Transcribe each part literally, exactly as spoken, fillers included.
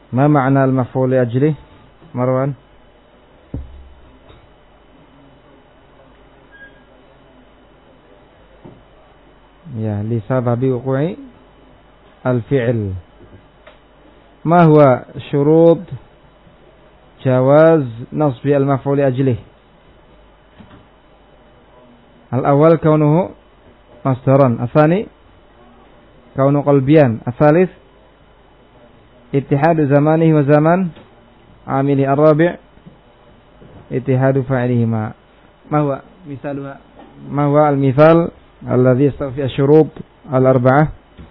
Ma ma'na al-maf'ul li ajlih? Marwan. Ya, li sababi wuqu'i al-fi'l. Ma huwa syurut jawaz nasbi al-maf'ul li ajlih? Al-awwal kaunuhu masdaran, asani kaunu qalbiyan, asalis ittihadu zamanihi wa zaman amili, ar-rabi' ittihadu fa'ilihima. Ma huwa misaluha? Ma huwa al-mithal alladhi yastafi asy-syurut al-arba'ah?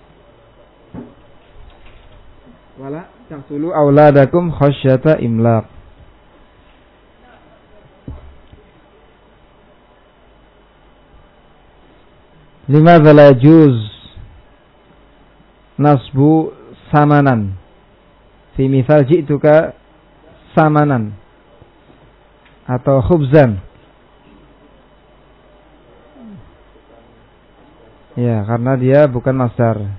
Wala taqtulu auladakum khasyata imlaq. Limadza la yajuz nasbu samanan fi mithal ji'tuka samanan atau khubzan? Ya, karena dia bukan masdar.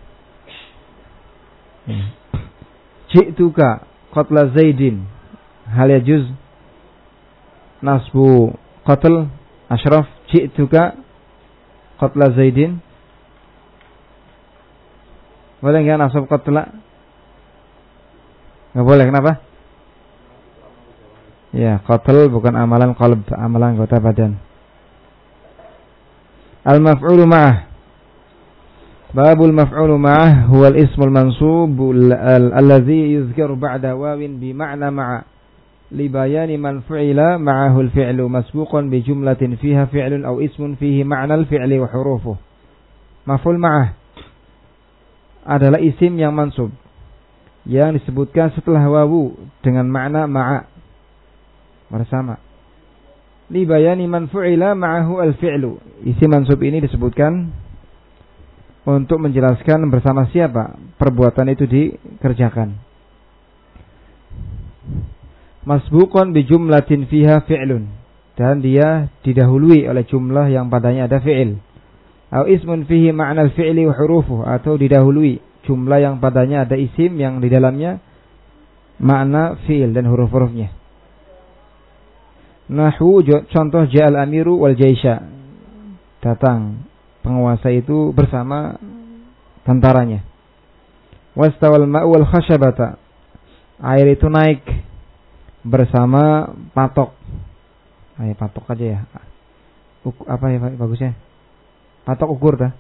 Ji'tuka qatla Zaidin, hal yajuz nasbu qatl Ashraf ji'tuka qatla Zaidin? Boleh enggak nasab qatla? Enggak boleh, kenapa? Ya, qatl bukan amalan qalb, amalan anggota badan. Al-maf'ulu ma'ah. Babul maf'ulu ma'ah huwa al-ismul mansub alladhi yuzkaru ba'da wawin bi ma'na ma'a li bayani man fu'ila ma'ahu al-fi'lu masbuqan bi jumlatin fiha fi'lun aw ismun fihi ma'na al-fi'li wa hurufuh. Maf'ul ma'ah adalah isim yang mansub yang disebutkan setelah wawu dengan makna ma'a, bersama. Li bayani man fu'ila ma'ahu al-fi'lu. Isim mansub ini disebutkan untuk menjelaskan bersama siapa perbuatan itu dikerjakan. Masbuqan bi jumlatin fiha fi'lun, dan dia didahului oleh jumlah yang padanya ada fi'il. Au ismun fihi ma'na al-fi'li wa hurufuh, atau didahului jumlah yang padanya ada isim yang di dalamnya makna fi'il dan huruf-hurufnya. Nahwu contoh ja'al amiru wal jaisha, datang penguasa itu bersama tentaranya. Wastawal ma'u wal khashabata, air itu naik bersama patok. Ayo patok aja ya. Uk, apa ya bagusnya? Patok ukur dah.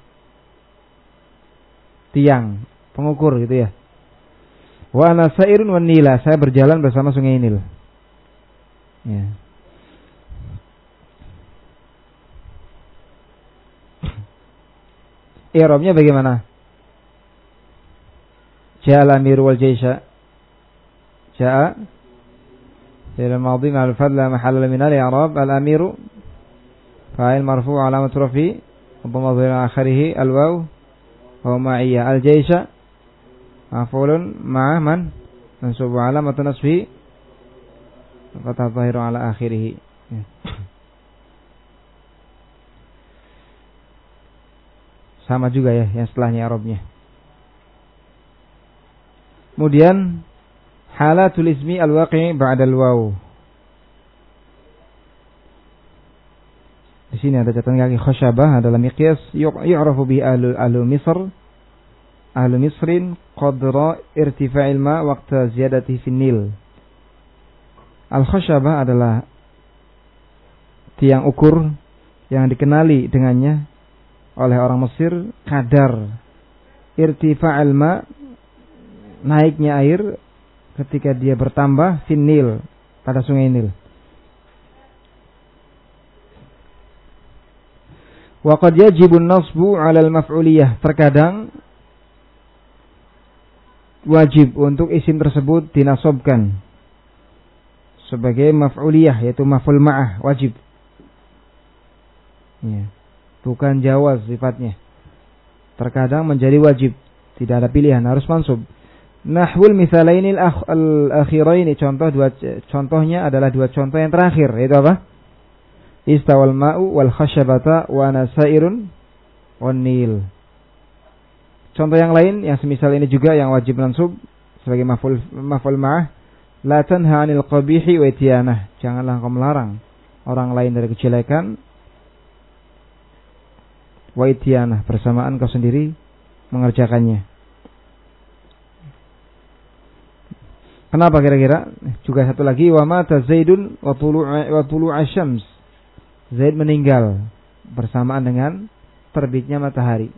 Tiang pengukur gitu ya. Wa ana sairun wan nila, saya berjalan bersama sungai Nil. Ya. I'rabnya bagaimana? Ja'al amiru wal jaisha. Ja'a fi'il madhi ma'al fadl la mahalla min al-i'rab. Al-amiru fa'il marfu' alamat rafi dhamma dhahir akhirih al-waw wa ma'iyya. Al-jaisha maf'ulun ma'a man mansub alamat nasbi fathah dhahir ala akhirih. Sama juga ya yang setelahnya i'rabnya. Kemudian halatul ismi al-waqi' ba'da al-waw. Di sini ada catatan kaki khasyabah adalah miqyas yu'rafu bi ahlu ahlu Misr ahlu Misrin qadra irtifa'il ma waqta ziyadati fi Nil. Al-khasyabah adalah tiang ukur yang dikenali dengannya oleh orang Mesir kadar irtifa'il ma, naiknya air ketika dia bertambah fin Nil, pada sungai Nil. Wa qad yajibu an-nasbu 'ala al-maf'uliyah, terkadang wajib untuk isim tersebut dinasobkan sebagai maf'uliyah, yaitu maf'ul ma'ah, wajib. Ya. Bukan jawaz sifatnya. Terkadang menjadi wajib, tidak ada pilihan, harus mansub. Nahwul mithalaini al-akhiraini, contoh dua contohnya adalah dua contoh yang terakhir, yaitu apa? Istawal ma'u wal khashabata wa nasairun wan nil. Contoh yang lain yang semisal ini juga yang wajib mansub sebagai maf'ul maf'ul ma'ah, la tanha 'anil qabihi wa ityanah. Janganlah engkau melarang orang lain dari kejelekan, wa ityanah, bersamaan kau sendiri mengerjakannya. Kenapa kira-kira? Juga satu lagi, wa mata Zaidun wa tulu'a wa tulu'a syams. Zaid meninggal bersamaan dengan terbitnya matahari.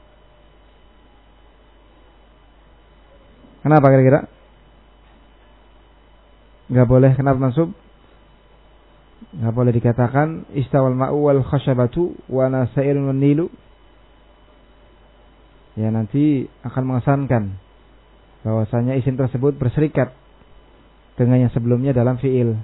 Kenapa kira-kira? Enggak boleh, kenapa mansub? Enggak boleh dikatakan istawal ma'u wal khashabatu wa nasairun wan nilu. Ya, nanti akan mengesankan bahwasanya isim tersebut berserikat dengan yang sebelumnya dalam fiil.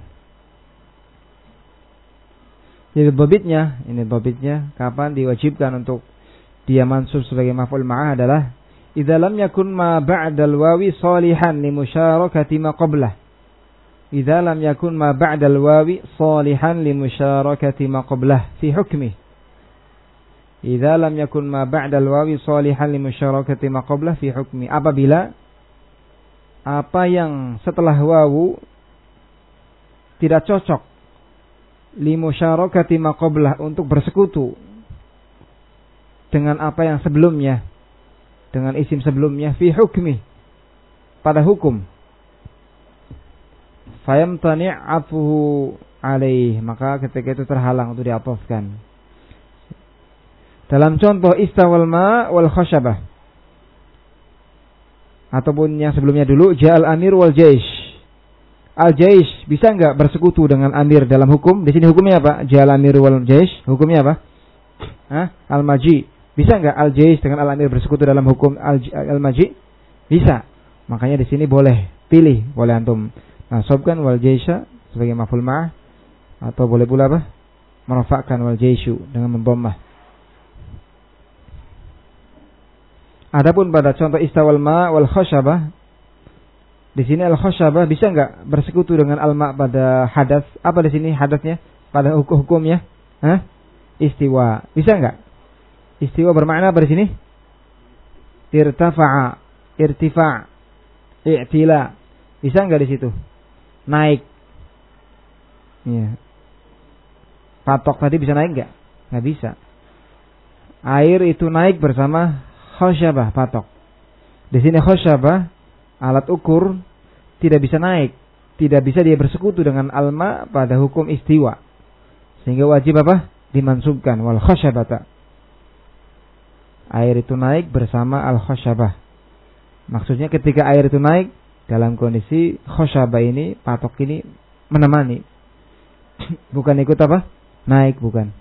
Jadi babitnya, ini babitnya kapan diwajibkan untuk dia mansub sebagai maf'ul ma'ah adalah idza lam yakun ma ba'dal wawi salihan li musyarakati ma qablah. Idza lam yakun ma ba'dal wawi salihan li musyarakati ma qablah fi hukmi. Idza lam yakun ma ba'dal wawi salihan li musyarakati ma qablah fi hukmi. Apabila apa yang setelah wawu tidak cocok li musyarakati ma qablah, untuk bersekutu dengan apa yang sebelumnya, dengan isim sebelumnya, fi hukmi, pada hukum, fayamtani' afuhu alaih, maka ketika itu terhalang untuk diatofkan. Dalam contoh istawal ma wal khashabah, ataupun yang sebelumnya dulu ja'al amir wal jaish. Al jaish bisa enggak bersekutu dengan amir dalam hukum? Di sini hukumnya apa? Ja'al amir wal jaish, hukumnya apa? Hah? Al maji. Bisa enggak al jaish dengan al amir bersekutu dalam hukum al, al maji? Bisa. Makanya di sini boleh pilih, boleh antum nasabkan wal jaisha sebagai maf'ul ma'ah, atau boleh pula apa? Merafa'kan wal jaishu dengan memdhammah. Adapun pada contoh istawal ma wal khashabah, di sini al khashabah bisa enggak bersekutu dengan al ma pada hadas? Apa di sini hadasnya? Pada hukum-hukumnya? Hah? Istiwa. Bisa enggak? Istiwa bermakna apa di sini? Irtafa'a, irtifa', i'tila. Bisa enggak di situ? Naik. Iya. Patok tadi bisa naik enggak? Enggak bisa. Air itu naik bersama khashabah, patok. Di sini khashabah, alat ukur, tidak bisa naik, tidak bisa dia bersekutu dengan alma pada hukum istiwa, sehingga wajib apa? Dimansubkan wal khashabata. Air itu naik bersama al khashabah. Maksudnya ketika air itu naik dalam kondisi khashabah ini, patok ini menemani, bukan ikut apa? Naik, bukan.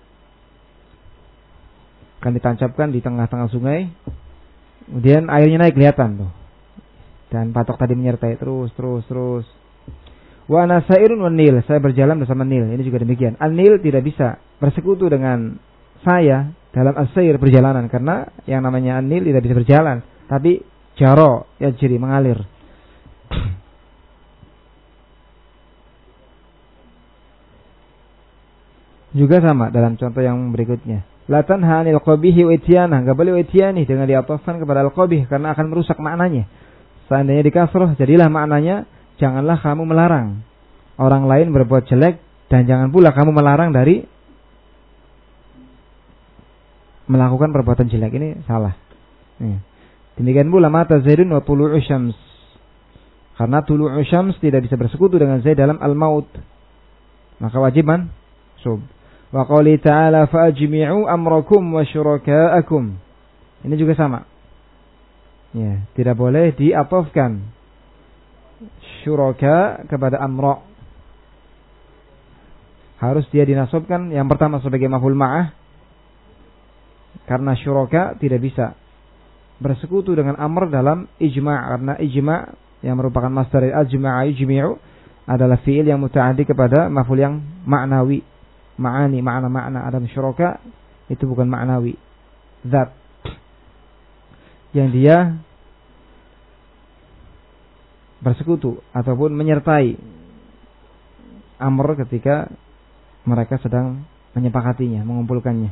Akan ditancapkan di tengah-tengah sungai, kemudian airnya naik kelihatan tuh, dan patok tadi menyertai terus terus terus. Wa nasairun wan nil, saya berjalan bersama Nil. Ini juga demikian. An-Nil tidak bisa bersekutu dengan saya dalam as-sair, perjalanan, karena yang namanya An-Nil tidak bisa berjalan, tapi jaro yajri, mengalir. Juga sama dalam contoh yang berikutnya. La tanha 'anil qabihi wa ityanah, enggak boleh ityani dengan diatofkan kepada al-qabih karena akan merusak maknanya. Seandainya dikasroh, jadilah maknanya janganlah kamu melarang orang lain berbuat jelek, dan jangan pula kamu melarang dari melakukan perbuatan jelek. Ini salah. Nih. Demikian pula mata Zaidun wa tulu'u syams, karena tulu'u syams tidak bisa bersekutu dengan Zaid dalam al-maut, maka wajiban sub. Wa qali ta'ala fa'ajmi'u amrakum wa syuraka'akum. Ini juga sama. Ya, tidak boleh diatofkan syuraka kepada amra. Harus dia dinasabkan yang pertama sebagai maf'ul ma'ah, karena syuraka tidak bisa bersekutu dengan amr dalam ijma', karena ijma' yang merupakan masdar ajma'a yujmi'u adalah fi'il yang muta'addi kepada maf'ul yang ma'nawi. Ma'ani, makna-makna. Adam syuraka itu bukan ma'nawi, zat yang dia bersekutu ataupun menyertai amr ketika mereka sedang menyepakatinya, mengumpulkannya.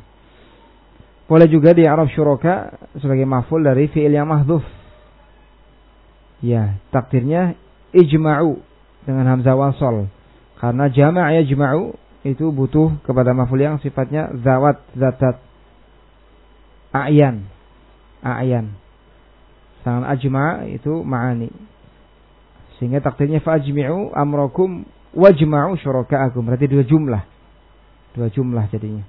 Boleh juga di Arab syuraka sebagai maf'ul dari fi'il yang mahdhuf. Ya, takdirnya ijma'u dengan hamzah wasal. Karena jama' yajma'u itu butuh kepada maf'ul yang sifatnya zawat, zatat. A'yan. A'yan. Sangat ajma' itu ma'ani. Sehingga takdirnya fa'ajmi'u amrakum wajma'u syuraka'akum. Berarti dua jumlah. Dua jumlah jadinya.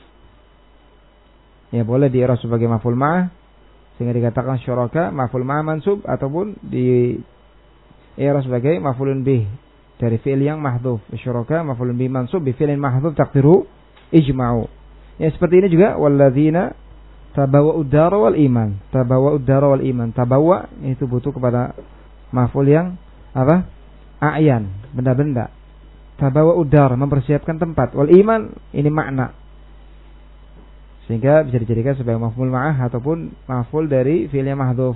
Ya boleh di-i'rab sebagai maf'ul ma'ah. Sehingga dikatakan syuraka maf'ul ma'ah mansub. Ataupun di-i'rab sebagai maf'ulun bih. Dari fi'il yang mahdhuf. Syuraka maf'ulun bih mansub. Bi fi'ilin mahdhuf takdiru ijma'u. Ya seperti ini juga. Walladzina tabawwa'ud dara wal iman. Tabawwa'ud dara wal iman. Tabawwa' itu butuh kepada maf'ul yang apa? A'yan, benda-benda. Tabawwa'ud dar, mempersiapkan tempat. Wal iman ini makna. Sehingga bisa dijadikan sebagai maf'ul ma'ah ataupun maf'ul dari fi'il yang mahdhuf.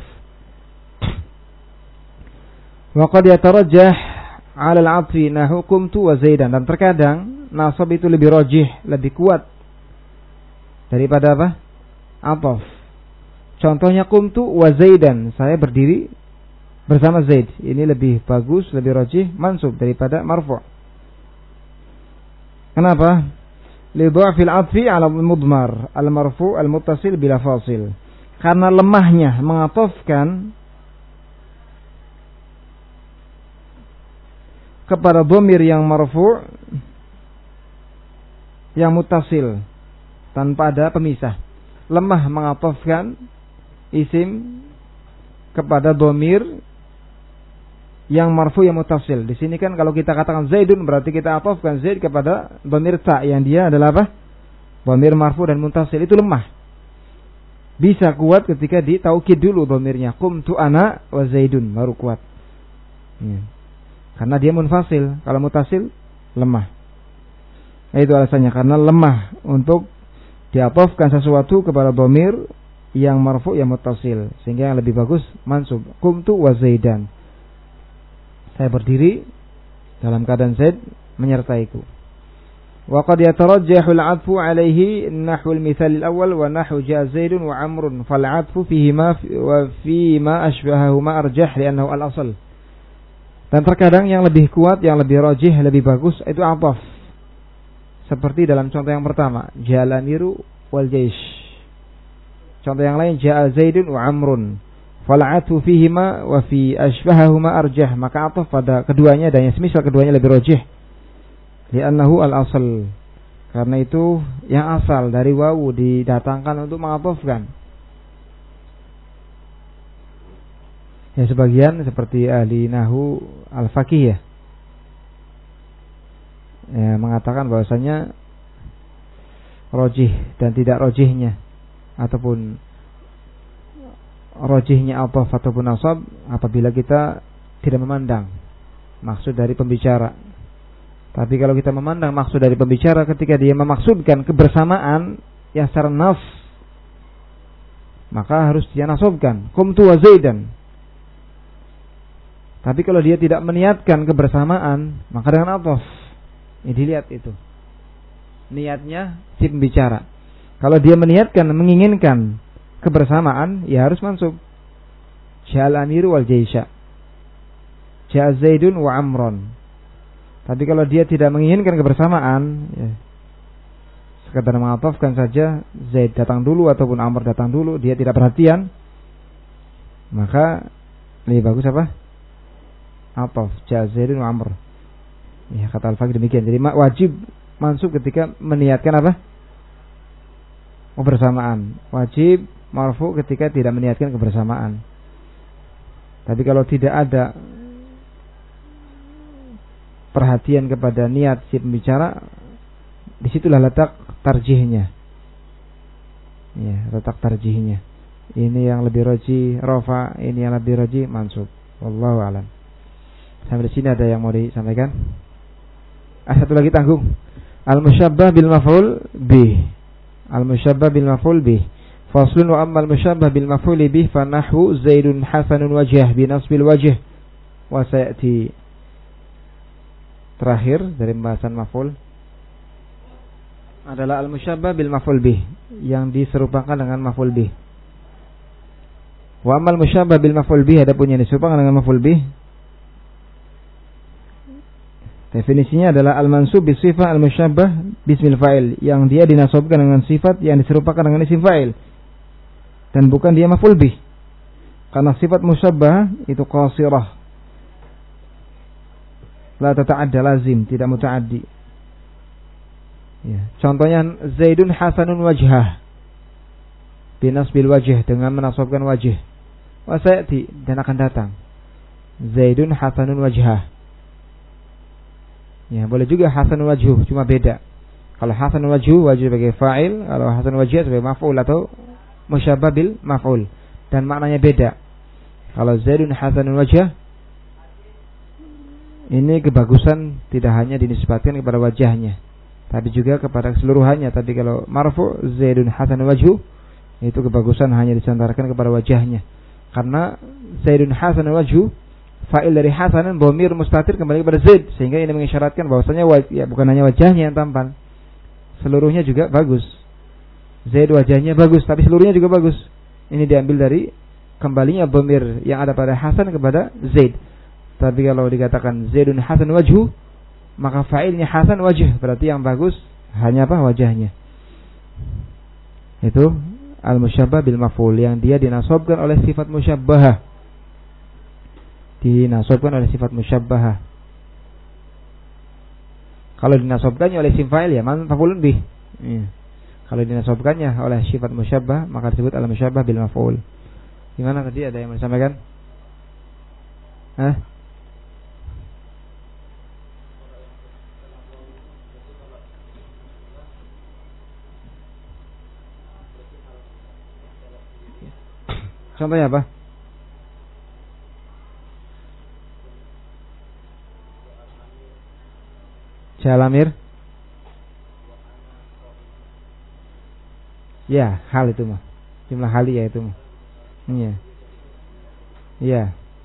Wa qad yatarajjah 'ala al-'athfi nahu qumtu wa zaidan. Dan terkadang nasab itu lebih rajih, lebih kuat daripada apa? Ataf. Contohnya qumtu wa zaidan, saya berdiri bersama Zaid. Ini lebih bagus, lebih rajih mansub daripada marfu'. Kenapa? Li dha'fil 'athfi 'ala al-mudmar al-marfu' al-muttasil bila fasil. Karena lemahnya mengatofkan kepada dhamir yang marfu' yang muttasil tanpa ada pemisah. Lemah mengatofkan isim kepada dhamir yang marfu yang muttasil. Di sini kan kalau kita katakan Zaidun berarti kita atofkan Zaid kepada dhamir ta yang dia adalah apa? Dhamir marfu dan muttasil. Itu lemah. Bisa kuat ketika ditaukid dulu dhamirnya. Qumtu ana wa Zaidun baru kuat. Ya. Karena dia munfasil. Kalau muttasil lemah. Nah, itu alasannya karena lemah untuk diatofkan sesuatu kepada dhamir yang marfu yang muttasil, sehingga yang lebih bagus mansub. Qumtu wa Zaidan. Saya berdiri dalam keadaan Zaid menyertaiku. Wa qad yatarajjahu al-'athfu 'alayhi nahwu al-mithal al-awwal wa nahwu ja'a Zaidun wa 'Amrun fal 'athfu fihima wa fima ashbahahuma arjah li'annahu al-asl. Dan terkadang yang lebih kuat, yang lebih rajih, lebih bagus itu 'athaf. Seperti dalam contoh yang pertama, ja'al amiru wal jaish. Contoh yang lain, ja'a Zaidun wa Amrun. Fal'atu fihima wa fi ashbahahuma arjah. Maka ataf pada keduanya dan yang semisal keduanya lebih rajih. Li'annahu al-asl. Karena itu yang asal dari wawu didatangkan untuk mengatofkan. Ya sebagian seperti ahli nahu al-faqih ya. Ya, mengatakan bahwasanya rojih dan tidak rojihnya ataupun rojihnya ataf ataupun nasab apabila kita tidak memandang maksud dari pembicara. Tapi kalau kita memandang maksud dari pembicara ketika dia memaksudkan kebersamaan yang secara nas, maka harus dia nasabkan qumtu wa Zaidan. Tapi kalau dia tidak meniatkan kebersamaan, maka dengan ataf. Ini dilihat itu niatnya si pembicara. Kalau dia meniatkan, menginginkan kebersamaan, ya harus mansub. Ja'al amiru wal jaisha. Ja'a Zaidun wa Amron. Tapi kalau dia tidak menginginkan kebersamaan, ya, sekadar mengatofkan saja Zaid datang dulu ataupun Amr datang dulu, dia tidak perhatian, maka lebih bagus apa? Ataf. Ja'a Zaidun wa Amr. Ya, kata Al-Faqih demikian. Jadi wajib mansub ketika meniatkan apa? Kebersamaan. Wajib marfu ketika tidak meniatkan kebersamaan. Tapi kalau tidak ada perhatian kepada niat si pembicara, disitulah letak tarjihnya. Ya, letak tarjihnya. Ini yang lebih roji rafa, ini yang lebih roji mansub. Wallahu a'lam. Sampai di sini ada yang mau disampaikan? Ah, satu lagi tanggung. Al-musyabbah bil maf'ul bih. Al-musyabbah bil maf'ul bih. Faslun wa amma al-musyabbah bil maf'ul bih fa nahwu Zaidun hasanun wajh bi nasbil wajh wa sayati. Terakhir dari pembahasan maf'ul adalah al-musyabbah bil maf'ul bih, yang diserupakan dengan maf'ul bih. Wa amal musyabbah bil maf'ul bih, adapun yang diserupakan dengan maf'ul bih, definisinya adalah al-mansub bis sifah al-musyabbah bismil fa'il, yang dia dinasabkan dengan sifat yang diserupakan dengan isim fa'il dan bukan dia maf'ul bih. Karena sifat musyabbah itu qasirah, la tata'adda, lazim, tidak muta'addi. Ya, contohnya Zaidun hasanun wajhah, binasbil wajh, dengan menasabkan wajh. Wa sayati, dan akan datang. Zaidun hasanun wajhah. Ya, boleh juga hasanun wajhu, cuma beda. Kalau hasanun wajhu, wajh sebagai fa'il, kalau hasanun wajh sebagai maf'ul atau musyabbah bil maf'ul, dan maknanya beda. Kalau Zaidun hasanun wajhah, ini kebagusan tidak hanya dinisbatkan kepada wajahnya, tapi juga kepada keseluruhannya. Tapi kalau marfu' Zaidun hasanun wajhu, itu kebagusan hanya disandarkan kepada wajahnya. Karena Zaidun hasanun wajhu, fa'il dari hasanan dhamir mustatir kembali kepada Zaid, sehingga ini mengisyaratkan bahwasanya ya, bukan hanya wajahnya yang tampan, seluruhnya juga bagus. Zaid wajahnya bagus, tapi seluruhnya juga bagus. Ini diambil dari kembalinya dhamir yang ada pada Hasan kepada Zaid. Tapi kalau dikatakan Zaidun hasan wajhu, maka fa'ilnya hasan wajh, berarti yang bagus hanya apa? Wajahnya. Itu al-musyabbah bil maf'ul, yang dia dinasabkan oleh sifat musyabbahah. Dinasabkan oleh sifat musyabbahah. Kalau dinasabkannya oleh isim fa'il, ya maf'ulun bih. Ya. Kalau dinasabkannya oleh sifat musyabbah, maka disebut al-musyabbah bil maf'ul. Gimana tadi, ada yang mau disampaikan? Hah? Contohnya apa? Jalamir. Ya, hal itu mah. Jumlah hali ya itu mah. Iya. Iya.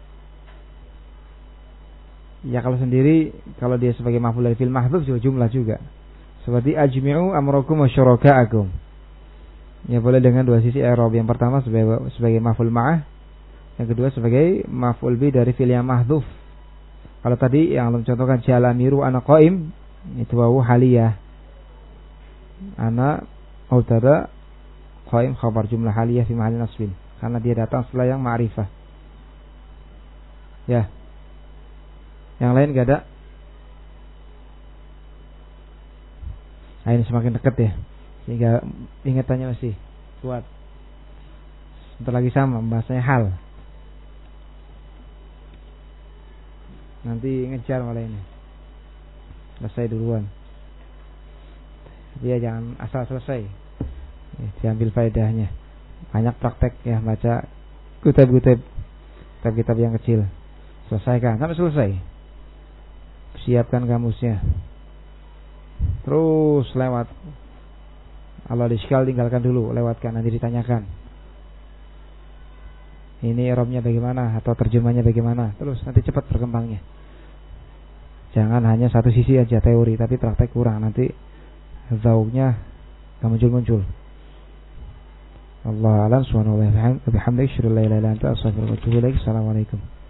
Ya kalau sendiri, kalau dia sebagai maf'ul dari fil mahdhuf juga jumlah juga. Seperti ajmi'u amrakum wa syuraka'akum. Ya boleh dengan dua sisi i'rab. Yang pertama sebagai sebagai maf'ul ma'ah, yang kedua sebagai maf'ul bi dari fil yang mahdhuf. Kalau tadi yang belum contohkan jalamiru ana qaim, itu wawu haliyah. Ana mubtada, qaim khabar, jumlah haliyah fi mahalli nasbin, karena dia datang setelah yang ma'rifah. Ya. Yang lain enggak ada? Nah, ini semakin dekat ya, sehingga ingatannya masih kuat. Sebentar lagi sama bahasanya hal. Nanti ngejar malah ini. Selesai duluan. Dia jangan asal selesai. Ya, diambil faedahnya. Banyak praktek ya, baca kutub-kutub, kitab-kitab yang kecil. Selesaikan sampai selesai. Siapkan kamusnya. Terus lewat. Kalau di sekal tinggalkan dulu, lewatkan, nanti ditanyakan. Ini i'rabnya bagaimana atau terjemahnya bagaimana. Terus nanti cepat berkembangnya. Jangan hanya satu sisi aja teori, tapi praktek kurang, nanti zauknya enggak muncul-muncul. Allah a'lam, subhanallahi wa bihamdihi, asyhadu an la ilaha illa anta, astaghfiruka wa atubu ilaik. Assalamualaikum.